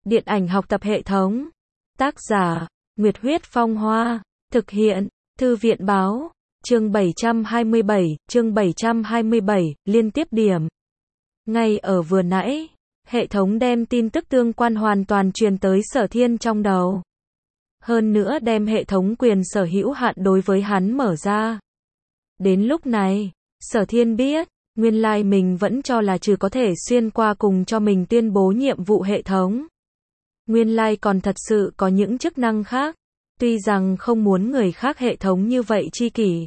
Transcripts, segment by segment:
Điện ảnh học tập hệ thống. Tác giả, Nguyệt Huyết Phong Hoa. Thực hiện, Thư viện Báo. Chương 727, liên tiếp điểm. Ngay ở vừa nãy, hệ thống đem tin tức tương quan hoàn toàn truyền tới Sở Thiên trong đầu. Hơn nữa đem hệ thống quyền sở hữu hạn đối với hắn mở ra. Đến lúc này, Sở Thiên biết, nguyên lai mình vẫn cho là trừ có thể xuyên qua cùng cho mình tuyên bố nhiệm vụ hệ thống. Nguyên lai còn thật sự có những chức năng khác. Tuy rằng không muốn người khác hệ thống như vậy chi kỷ.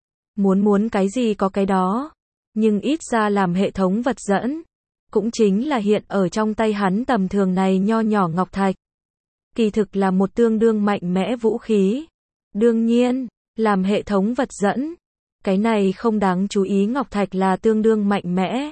Muốn cái gì có cái đó. Nhưng ít ra làm hệ thống vật dẫn. Cũng chính là hiện ở trong tay hắn tầm thường này nho nhỏ ngọc thạch. Kỳ thực là một tương đương mạnh mẽ vũ khí. Đương nhiên, làm hệ thống vật dẫn. Cái này không đáng chú ý ngọc thạch là tương đương mạnh mẽ.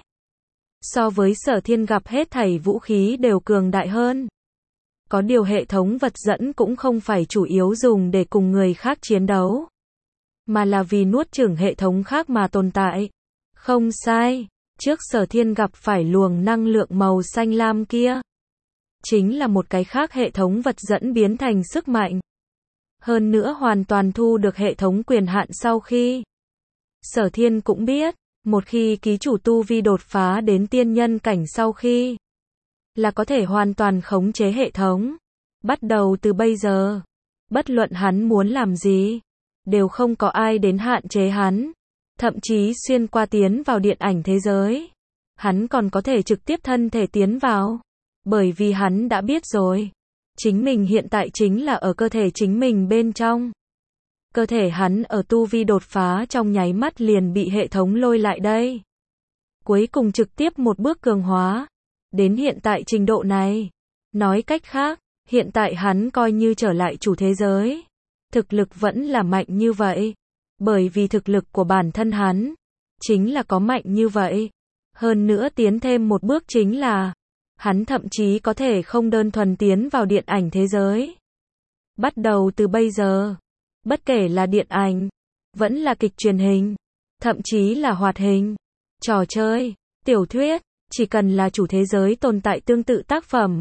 So với Sở Thiên gặp hết thảy vũ khí đều cường đại hơn. Có điều hệ thống vật dẫn cũng không phải chủ yếu dùng để cùng người khác chiến đấu. Mà là vì nuốt chửng hệ thống khác mà tồn tại. Không sai, trước Sở Thiên gặp phải luồng năng lượng màu xanh lam kia. Chính là một cái khác hệ thống vật dẫn biến thành sức mạnh. Hơn nữa hoàn toàn thu được hệ thống quyền hạn sau khi. Sở Thiên cũng biết, một khi ký chủ tu vi đột phá đến tiên nhân cảnh sau khi. Là có thể hoàn toàn khống chế hệ thống. Bắt đầu từ bây giờ, bất luận hắn muốn làm gì, đều không có ai đến hạn chế hắn. Thậm chí xuyên qua tiến vào điện ảnh thế giới. Hắn còn có thể trực tiếp thân thể tiến vào. Bởi vì hắn đã biết rồi. Chính mình hiện tại chính là ở cơ thể chính mình bên trong. Cơ thể hắn ở tu vi đột phá trong nháy mắt liền bị hệ thống lôi lại đây. Cuối cùng trực tiếp một bước cường hóa. Đến hiện tại trình độ này. Nói cách khác, hiện tại hắn coi như trở lại chủ thế giới. Thực lực vẫn là mạnh như vậy. Bởi vì thực lực của bản thân hắn, chính là có mạnh như vậy. Hơn nữa tiến thêm một bước chính là, hắn thậm chí có thể không đơn thuần tiến vào điện ảnh thế giới. Bắt đầu từ bây giờ, bất kể là điện ảnh, vẫn là kịch truyền hình, thậm chí là hoạt hình, trò chơi, tiểu thuyết, chỉ cần là chủ thế giới tồn tại tương tự tác phẩm,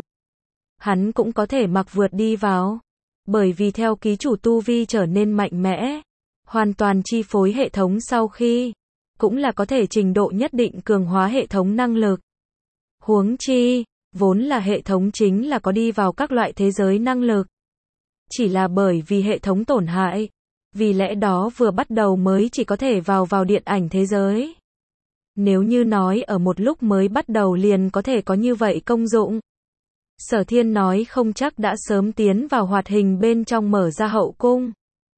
hắn cũng có thể mặc vượt đi vào. Bởi vì theo ký chủ tu vi trở nên mạnh mẽ, hoàn toàn chi phối hệ thống sau khi, cũng là có thể trình độ nhất định cường hóa hệ thống năng lực. Huống chi, vốn là hệ thống chính là có đi vào các loại thế giới năng lực. Chỉ là bởi vì hệ thống tổn hại, vì lẽ đó vừa bắt đầu mới chỉ có thể vào điện ảnh thế giới. Nếu như nói ở một lúc mới bắt đầu liền có thể có như vậy công dụng. Sở Thiên nói không chắc đã sớm tiến vào hoạt hình bên trong mở ra hậu cung.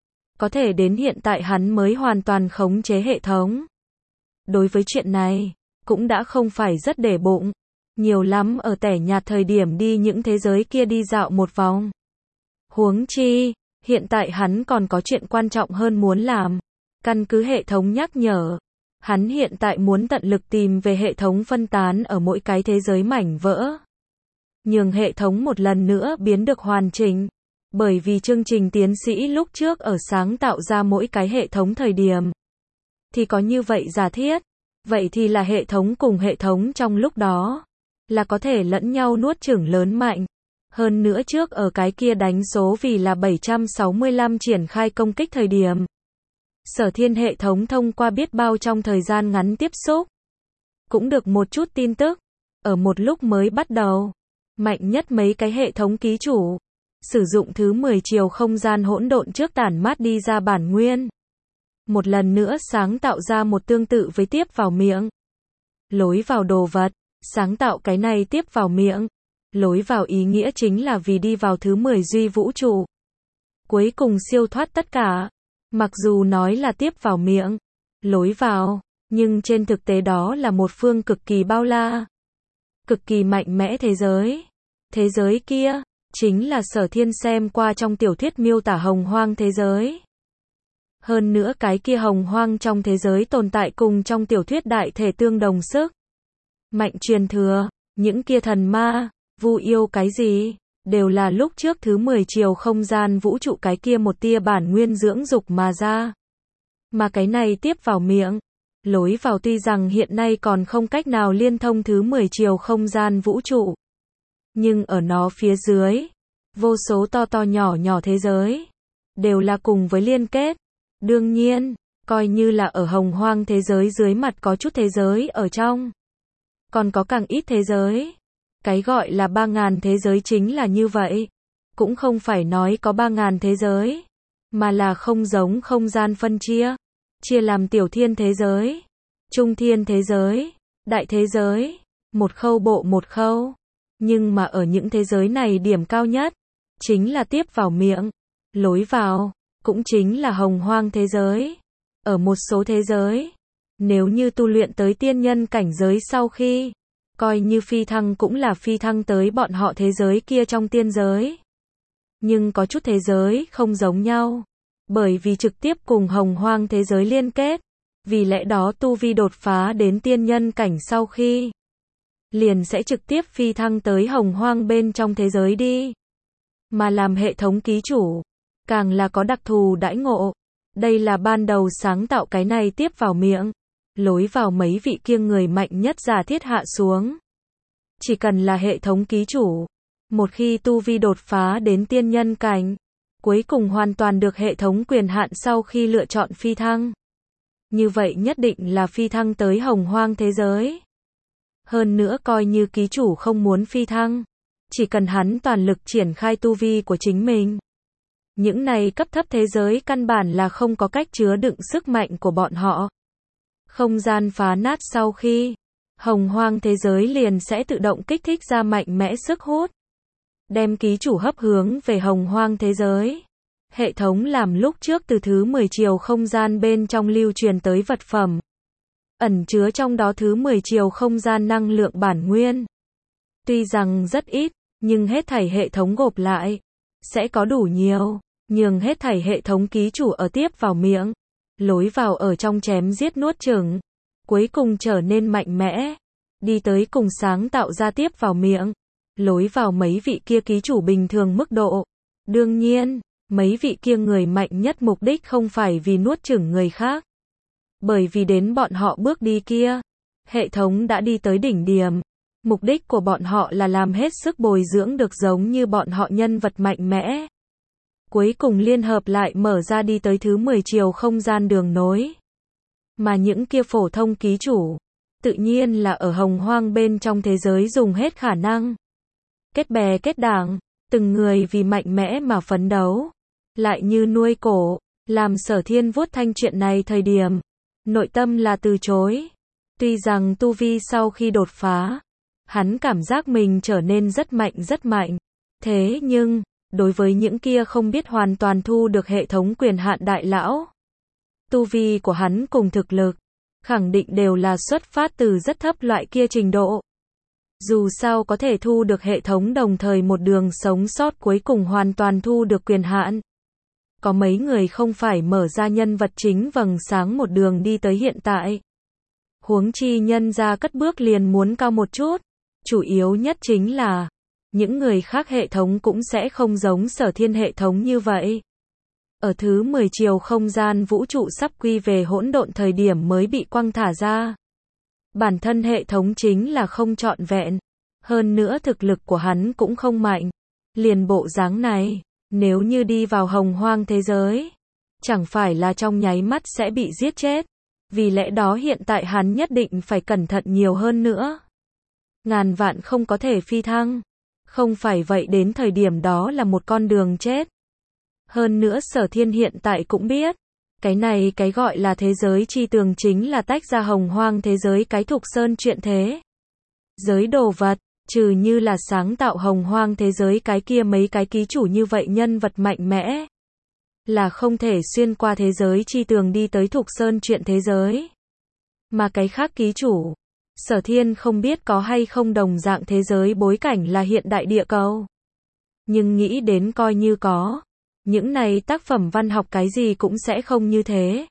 Có thể đến hiện tại hắn mới hoàn toàn khống chế hệ thống. Đối với chuyện này, cũng đã không phải rất để bụng. Nhiều lắm ở tẻ nhạt thời điểm đi những thế giới kia đi dạo một vòng. Huống chi, hiện tại hắn còn có chuyện quan trọng hơn muốn làm. Căn cứ hệ thống nhắc nhở, hắn hiện tại muốn tận lực tìm về hệ thống phân tán ở mỗi cái thế giới mảnh vỡ. Nhường hệ thống một lần nữa biến được hoàn chỉnh. Bởi vì chương trình tiến sĩ lúc trước ở sáng tạo ra mỗi cái hệ thống thời điểm. Thì có như vậy giả thiết. Vậy thì là hệ thống cùng hệ thống trong lúc đó. Là có thể lẫn nhau nuốt chửng lớn mạnh. Hơn nữa trước ở cái kia đánh số vì là 765 triển khai công kích thời điểm. Sở Thiên hệ thống thông qua biết bao trong thời gian ngắn tiếp xúc. Cũng được một chút tin tức. Ở một lúc mới bắt đầu. Mạnh nhất mấy cái hệ thống ký chủ. Sử dụng thứ 10 chiều không gian hỗn độn trước tản mát đi ra bản nguyên. Một lần nữa sáng tạo ra một tương tự với tiếp vào miệng. Lối vào đồ vật. Sáng tạo cái này tiếp vào miệng. Lối vào ý nghĩa chính là vì đi vào thứ 10 duy vũ trụ. Cuối cùng siêu thoát tất cả. Mặc dù nói là tiếp vào miệng. Lối vào. Nhưng trên thực tế đó là một phương cực kỳ bao la. Cực kỳ mạnh mẽ thế giới. Thế giới kia. Chính là Sở Thiên xem qua trong tiểu thuyết miêu tả hồng hoang thế giới. Hơn nữa cái kia hồng hoang trong thế giới tồn tại cùng trong tiểu thuyết đại thể tương đồng sức. Mạnh truyền thừa, những kia thần ma, vu yêu cái gì, đều là lúc trước thứ 10 chiều không gian vũ trụ cái kia một tia bản nguyên dưỡng dục mà ra. Mà cái này tiếp vào miệng. Lối vào tuy rằng hiện nay còn không cách nào liên thông thứ 10 chiều không gian vũ trụ. Nhưng ở nó phía dưới, vô số to to nhỏ nhỏ thế giới, đều là cùng với liên kết. Đương nhiên, coi như là ở hồng hoang thế giới dưới mặt có chút thế giới ở trong. Còn có càng ít thế giới. Cái gọi là 3.000 thế giới chính là như vậy. Cũng không phải nói có 3.000 thế giới, mà là không giống không gian phân chia. Chia làm tiểu thiên thế giới, trung thiên thế giới, đại thế giới, một khâu bộ một khâu. Nhưng mà ở những thế giới này điểm cao nhất, chính là tiếp vào miệng, lối vào, cũng chính là hồng hoang thế giới. Ở một số thế giới, nếu như tu luyện tới tiên nhân cảnh giới sau khi, coi như phi thăng cũng là phi thăng tới bọn họ thế giới kia trong tiên giới. Nhưng có chút thế giới không giống nhau, bởi vì trực tiếp cùng hồng hoang thế giới liên kết, vì lẽ đó tu vi đột phá đến tiên nhân cảnh sau khi, liền sẽ trực tiếp phi thăng tới hồng hoang bên trong thế giới đi. Mà làm hệ thống ký chủ, càng là có đặc thù đãi ngộ. Đây là ban đầu sáng tạo cái này tiếp vào miệng, lối vào mấy vị kia người mạnh nhất giả thiết hạ xuống. Chỉ cần là hệ thống ký chủ, một khi tu vi đột phá đến tiên nhân cảnh, cuối cùng hoàn toàn được hệ thống quyền hạn sau khi lựa chọn phi thăng. Như vậy nhất định là phi thăng tới hồng hoang thế giới. Hơn nữa coi như ký chủ không muốn phi thăng, chỉ cần hắn toàn lực triển khai tu vi của chính mình. Những này cấp thấp thế giới căn bản là không có cách chứa đựng sức mạnh của bọn họ. Không gian phá nát sau khi, hồng hoang thế giới liền sẽ tự động kích thích ra mạnh mẽ sức hút. Đem ký chủ hấp hướng về hồng hoang thế giới. Hệ thống làm lúc trước từ thứ 10 chiều không gian bên trong lưu truyền tới vật phẩm. Ẩn chứa trong đó thứ 10 chiều không gian năng lượng bản nguyên. Tuy rằng rất ít, nhưng hết thảy hệ thống gộp lại, sẽ có đủ nhiều, nhường hết thảy hệ thống ký chủ ở tiếp vào miệng, lối vào ở trong chém giết nuốt chửng, cuối cùng trở nên mạnh mẽ, đi tới cùng sáng tạo ra tiếp vào miệng, lối vào mấy vị kia ký chủ bình thường mức độ. Đương nhiên, mấy vị kia người mạnh nhất mục đích không phải vì nuốt chửng người khác. Bởi vì đến bọn họ bước đi kia, hệ thống đã đi tới đỉnh điểm. Mục đích của bọn họ là làm hết sức bồi dưỡng được giống như bọn họ nhân vật mạnh mẽ. Cuối cùng liên hợp lại mở ra đi tới thứ 10 chiều không gian đường nối. Mà những kia phổ thông ký chủ, tự nhiên là ở hồng hoang bên trong thế giới dùng hết khả năng. Kết bè kết đảng, từng người vì mạnh mẽ mà phấn đấu. Lại như nuôi cổ, làm Sở Thiên vuốt thanh chuyện này thời điểm, nội tâm là từ chối. Tuy rằng tu vi sau khi đột phá, hắn cảm giác mình trở nên rất mạnh. Thế nhưng, đối với những kia không biết hoàn toàn thu được hệ thống quyền hạn đại lão, tu vi của hắn cùng thực lực, khẳng định đều là xuất phát từ rất thấp loại kia trình độ. Dù sao có thể thu được hệ thống đồng thời một đường sống sót cuối cùng hoàn toàn thu được quyền hạn. Có mấy người không phải mở ra nhân vật chính vầng sáng một đường đi tới hiện tại. Huống chi nhân ra cất bước liền muốn cao một chút. Chủ yếu nhất chính là, những người khác hệ thống cũng sẽ không giống Sở Thiên hệ thống như vậy. Ở thứ 10 chiều không gian vũ trụ sắp quy về hỗn độn thời điểm mới bị quăng thả ra. Bản thân hệ thống chính là không trọn vẹn. Hơn nữa thực lực của hắn cũng không mạnh. Liền bộ dáng này, nếu như đi vào hồng hoang thế giới, chẳng phải là trong nháy mắt sẽ bị giết chết. Vì lẽ đó hiện tại hắn nhất định phải cẩn thận nhiều hơn nữa. Ngàn vạn không có thể phi thăng. Không phải vậy đến thời điểm đó là một con đường chết. Hơn nữa Sở Thiên hiện tại cũng biết, cái này cái gọi là thế giới chi tường chính là tách ra hồng hoang thế giới cái thục sơn chuyện thế. Giới đồ vật, trừ như là sáng tạo hồng hoang thế giới cái kia mấy cái ký chủ như vậy nhân vật mạnh mẽ. Là không thể xuyên qua thế giới chi tường đi tới thục sơn chuyện thế giới. Mà cái khác ký chủ, Sở Thiên không biết có hay không đồng dạng thế giới bối cảnh là hiện đại địa cầu. Nhưng nghĩ đến coi như có, những này tác phẩm văn học cái gì cũng sẽ không như thế.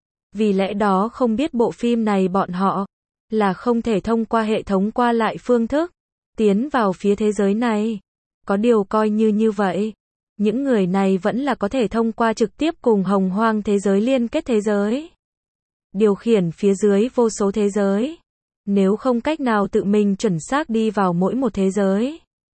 Vì lẽ đó không biết bộ phim này bọn họ là không thể thông qua hệ thống qua lại phương thức tiến vào phía thế giới này. Có điều coi như vậy, những người này vẫn là có thể thông qua trực tiếp cùng hồng hoang thế giới liên kết thế giới. Điều khiển phía dưới vô số thế giới. Nếu không cách nào tự mình chuẩn xác đi vào mỗi một thế giới,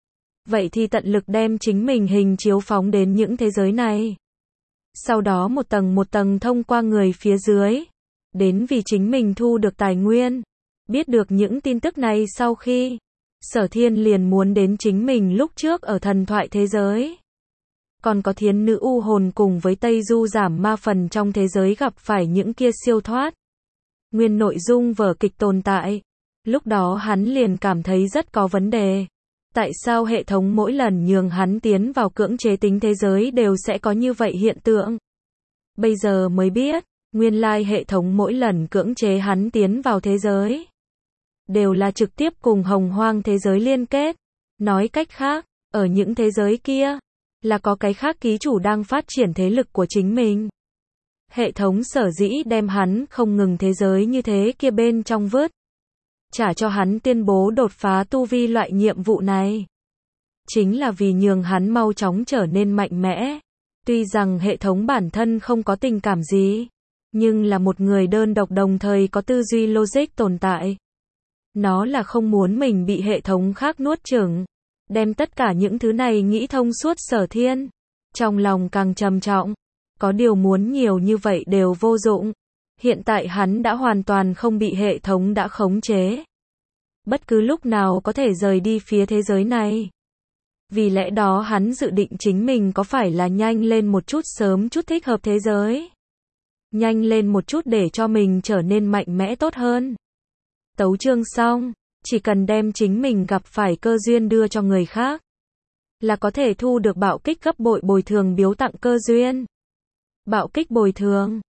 Vậy thì tận lực đem chính mình hình chiếu phóng đến những thế giới này. Sau đó một tầng thông qua người phía dưới. Đến vì chính mình thu được tài nguyên. Biết được những tin tức này sau khi Sở Thiên liền muốn đến chính mình lúc trước ở thần thoại thế giới. Còn có Thiến nữ u hồn cùng với Tây Du giảm ma phần trong thế giới gặp phải những kia siêu thoát. Nguyên nội dung vở kịch tồn tại. Lúc đó hắn liền cảm thấy rất có vấn đề. Tại sao hệ thống mỗi lần nhường hắn tiến vào cưỡng chế tính thế giới đều sẽ có như vậy hiện tượng? Bây giờ mới biết, nguyên lai hệ thống mỗi lần cưỡng chế hắn tiến vào thế giới đều là trực tiếp cùng hồng hoang thế giới liên kết. Nói cách khác, ở những thế giới kia, là có cái khác ký chủ đang phát triển thế lực của chính mình. Hệ thống sở dĩ đem hắn không ngừng thế giới như thế kia bên trong vứt. Trả cho hắn tuyên bố đột phá tu vi loại nhiệm vụ này. Chính là vì nhường hắn mau chóng trở nên mạnh mẽ. Tuy rằng hệ thống bản thân không có tình cảm gì, nhưng là một người đơn độc đồng thời có tư duy logic tồn tại. Nó là không muốn mình bị hệ thống khác nuốt chửng. Đem tất cả những thứ này nghĩ thông suốt Sở Thiên. Trong lòng càng trầm trọng. Có điều muốn nhiều như vậy đều vô dụng. Hiện tại hắn đã hoàn toàn không bị hệ thống đã khống chế. Bất cứ lúc nào có thể rời đi phía thế giới này. Vì lẽ đó hắn dự định chính mình có phải là nhanh lên một chút sớm chút thích hợp thế giới. Nhanh lên một chút để cho mình trở nên mạnh mẽ tốt hơn. Tấu chương xong, chỉ cần đem chính mình gặp phải cơ duyên đưa cho người khác. Là có thể thu được bạo kích gấp bội bồi thường biếu tặng cơ duyên. Bạo kích bồi thường.